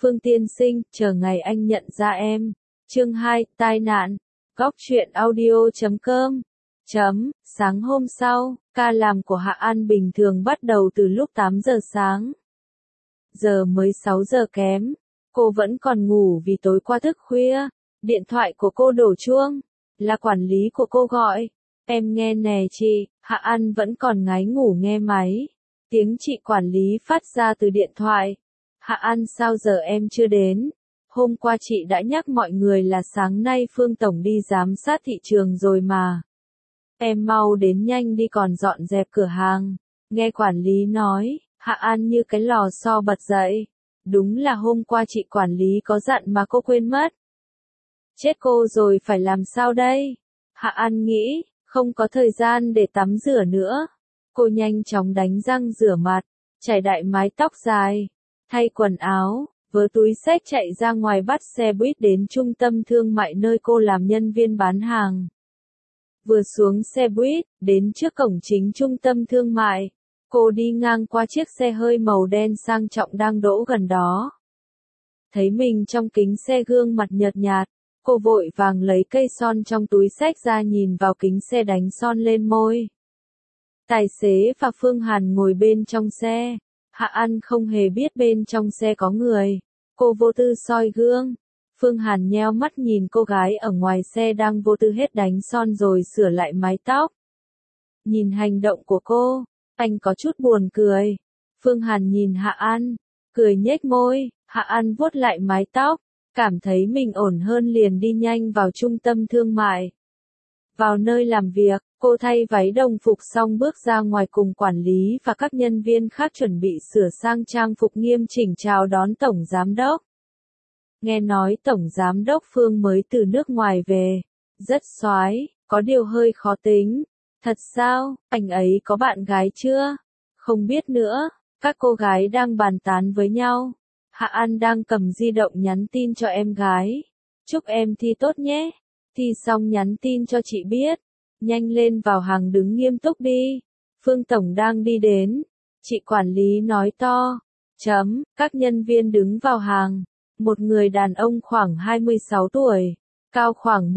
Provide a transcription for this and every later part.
Phương tiên sinh, chờ ngày anh nhận ra em. Chương 2, tai nạn. Góc truyện audio.com. Sáng hôm sau, ca làm của Hạ An bình thường bắt đầu từ lúc 8 giờ sáng. Giờ mới 6 giờ kém, cô vẫn còn ngủ vì tối qua thức khuya. Điện thoại của cô đổ chuông, là quản lý của cô gọi. Em nghe nè chị. Hạ An vẫn còn ngái ngủ nghe máy. Tiếng chị quản lý phát ra từ điện thoại. Hạ An, sao giờ em chưa đến? Hôm qua chị đã nhắc mọi người là sáng nay Phương Tổng đi giám sát thị trường rồi mà. Em mau đến nhanh đi còn dọn dẹp cửa hàng. Nghe quản lý nói, Hạ An như cái lò xo bật dậy. Đúng là hôm qua chị quản lý có dặn mà cô quên mất. Chết cô rồi, phải làm sao đây? Hạ An nghĩ, không có thời gian để tắm rửa nữa. Cô nhanh chóng đánh răng rửa mặt, chải đại mái tóc dài, thay quần áo, vớ túi xách chạy ra ngoài bắt xe buýt đến trung tâm thương mại nơi cô làm nhân viên bán hàng. Vừa xuống xe buýt, đến trước cổng chính trung tâm thương mại, cô đi ngang qua chiếc xe hơi màu đen sang trọng đang đỗ gần đó. Thấy mình trong kính xe gương mặt nhợt nhạt, cô vội vàng lấy cây son trong túi xách ra nhìn vào kính xe đánh son lên môi. Tài xế và Phương Hàn ngồi bên trong xe. Hạ An không hề biết bên trong xe có người. Cô vô tư soi gương. Phương Hàn nheo mắt nhìn cô gái ở ngoài xe đang vô tư hết đánh son rồi sửa lại mái tóc. Nhìn hành động của cô, anh có chút buồn cười. Phương Hàn nhìn Hạ An, cười nhếch môi. Hạ An vuốt lại mái tóc, cảm thấy mình ổn hơn liền đi nhanh vào trung tâm thương mại. Vào nơi làm việc, cô thay váy đồng phục xong bước ra ngoài cùng quản lý và các nhân viên khác chuẩn bị sửa sang trang phục nghiêm chỉnh chào đón Tổng Giám Đốc. Nghe nói Tổng Giám Đốc Phương mới từ nước ngoài về, rất soái, có điều hơi khó tính. Thật sao, anh ấy có bạn gái chưa? Không biết nữa, các cô gái đang bàn tán với nhau. Hạ An đang cầm di động nhắn tin cho em gái. Chúc em thi tốt nhé. Thi xong nhắn tin cho chị biết. Nhanh lên vào hàng đứng nghiêm túc đi. Phương Tổng đang đi đến. Chị quản lý nói to. Các nhân viên đứng vào hàng. Một người đàn ông khoảng 26 tuổi. Cao khoảng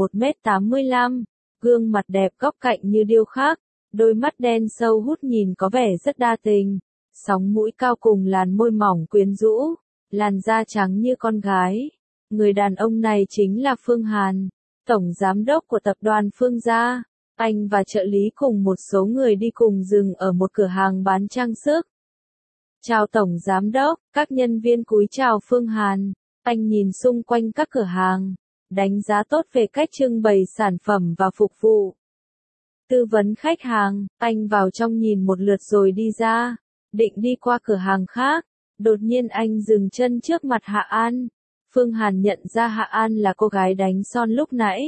1m85. Gương mặt đẹp góc cạnh như điêu khắc. Đôi mắt đen sâu hút nhìn có vẻ rất đa tình. Sóng mũi cao cùng làn môi mỏng quyến rũ. Làn da trắng như con gái. Người đàn ông này chính là Phương Hàn, Tổng Giám Đốc của tập đoàn Phương gia. Anh và trợ lý cùng một số người đi cùng dừng ở một cửa hàng bán trang sức. Chào Tổng Giám Đốc, các nhân viên cúi chào Phương Hàn. Anh nhìn xung quanh các cửa hàng, đánh giá tốt về cách trưng bày sản phẩm và phục vụ. Tư vấn khách hàng, anh vào trong nhìn một lượt rồi đi ra, định đi qua cửa hàng khác. Đột nhiên anh dừng chân trước mặt Hạ An. Phương Hàn nhận ra Hạ An là cô gái đánh son lúc nãy.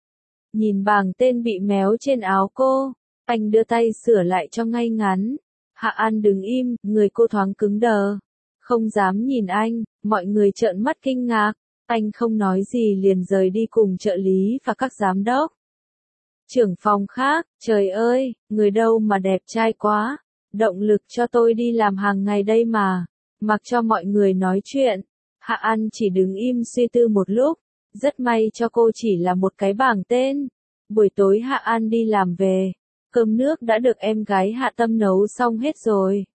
Nhìn bảng tên bị méo trên áo cô, anh đưa tay sửa lại cho ngay ngắn. Hạ An đứng im, người cô thoáng cứng đờ. Không dám nhìn anh, mọi người trợn mắt kinh ngạc. Anh không nói gì liền rời đi cùng trợ lý và các giám đốc. Trưởng phòng khác, trời ơi, người đâu mà đẹp trai quá. Động lực cho tôi đi làm hàng ngày đây mà. Mặc cho mọi người nói chuyện, Hạ An chỉ đứng im suy tư một lúc. Rất may cho cô chỉ là một cái bảng tên. Buổi tối Hạ An đi làm về, cơm nước đã được em gái Hạ Tâm nấu xong hết rồi.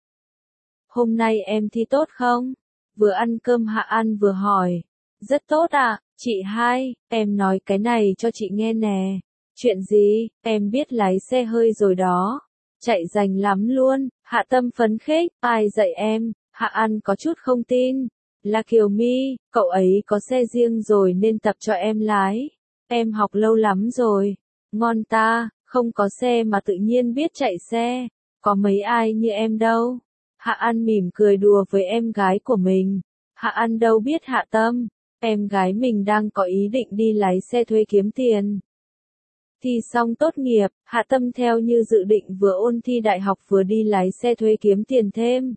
Hôm nay em thi tốt không? Vừa ăn cơm Hạ An vừa hỏi. Rất tốt ạ, chị hai, em nói cái này cho chị nghe nè. Chuyện gì, em biết lái xe hơi rồi đó. Chạy rành lắm luôn. Hạ Tâm phấn khích, ai dạy em? Hạ An có chút không tin. Là Kiều My, cậu ấy có xe riêng rồi nên tập cho em lái. Em học lâu lắm rồi. Ngon ta, không có xe mà tự nhiên biết chạy xe. Có mấy ai như em đâu. Hạ An mỉm cười đùa với em gái của mình. Hạ An đâu biết Hạ Tâm, em gái mình đang có ý định đi lái xe thuê kiếm tiền. Thi xong tốt nghiệp, Hạ Tâm theo như dự định vừa ôn thi đại học vừa đi lái xe thuê kiếm tiền thêm.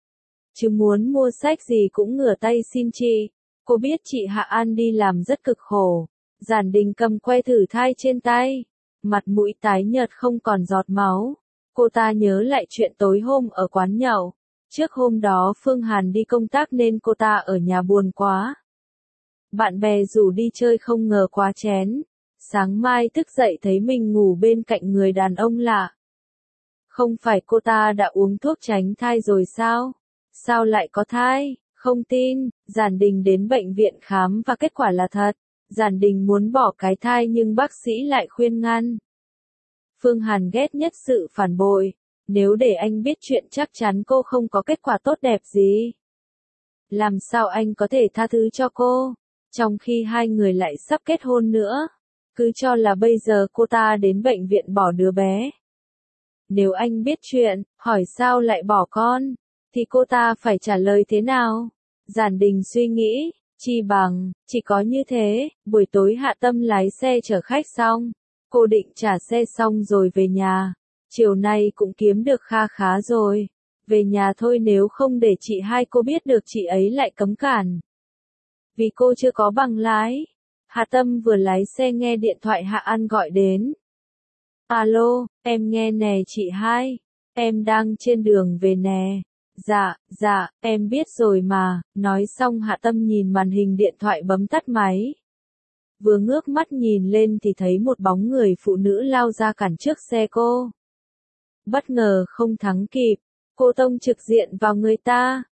Chứ muốn mua sách gì cũng ngửa tay xin chị. Cô biết chị Hạ An đi làm rất cực khổ. Giản Đình cầm que thử thai trên tay. Mặt mũi tái nhợt không còn giọt máu. Cô ta nhớ lại chuyện tối hôm ở quán nhậu. Trước hôm đó Phương Hàn đi công tác nên cô ta ở nhà buồn quá. Bạn bè rủ đi chơi không ngờ quá chén. Sáng mai thức dậy thấy mình ngủ bên cạnh người đàn ông lạ. Không phải cô ta đã uống thuốc tránh thai rồi sao? Sao lại có thai? Không tin, Giản Đình đến bệnh viện khám và kết quả là thật. Giản Đình muốn bỏ cái thai nhưng bác sĩ lại khuyên ngăn. Phương Hàn ghét nhất sự phản bội. Nếu để anh biết chuyện chắc chắn cô không có kết quả tốt đẹp gì. Làm sao anh có thể tha thứ cho cô? Trong khi hai người lại sắp kết hôn nữa. Cứ cho là bây giờ cô ta đến bệnh viện bỏ đứa bé. Nếu anh biết chuyện, hỏi sao lại bỏ con, thì cô ta phải trả lời thế nào? Giản Đình suy nghĩ, chi bằng, chỉ có như thế, buổi tối Hạ Tâm lái xe chở khách xong. Cô định trả xe xong rồi về nhà. Chiều nay cũng kiếm được kha khá rồi. Về nhà thôi nếu không để chị hai cô biết được chị ấy lại cấm cản. Vì cô chưa có bằng lái. Hạ Tâm vừa lái xe nghe điện thoại Hạ An gọi đến. Alo, em nghe nè chị hai. Em đang trên đường về nè. Dạ, em biết rồi mà. Nói xong Hạ Tâm nhìn màn hình điện thoại bấm tắt máy. Vừa ngước mắt nhìn lên thì thấy một bóng người phụ nữ lao ra cản trước xe cô. Bất ngờ không thắng kịp, cô tông trực diện vào người ta.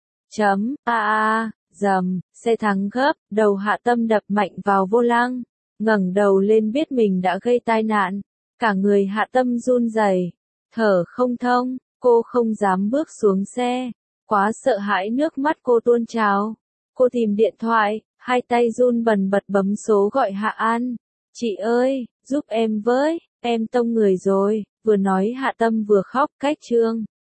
Dầm, xe thắng gấp, đầu Hạ Tâm đập mạnh vào vô lăng. Ngẩng đầu lên biết mình đã gây tai nạn. Cả người Hạ Tâm run rẩy, thở không thông, cô không dám bước xuống xe. Quá sợ hãi nước mắt cô tuôn trào. Cô tìm điện thoại, hai tay run bần bật bấm số gọi Hạ An. Chị ơi, giúp em với, em tông người rồi. Vừa nói Hạ Tâm vừa khóc cách trương.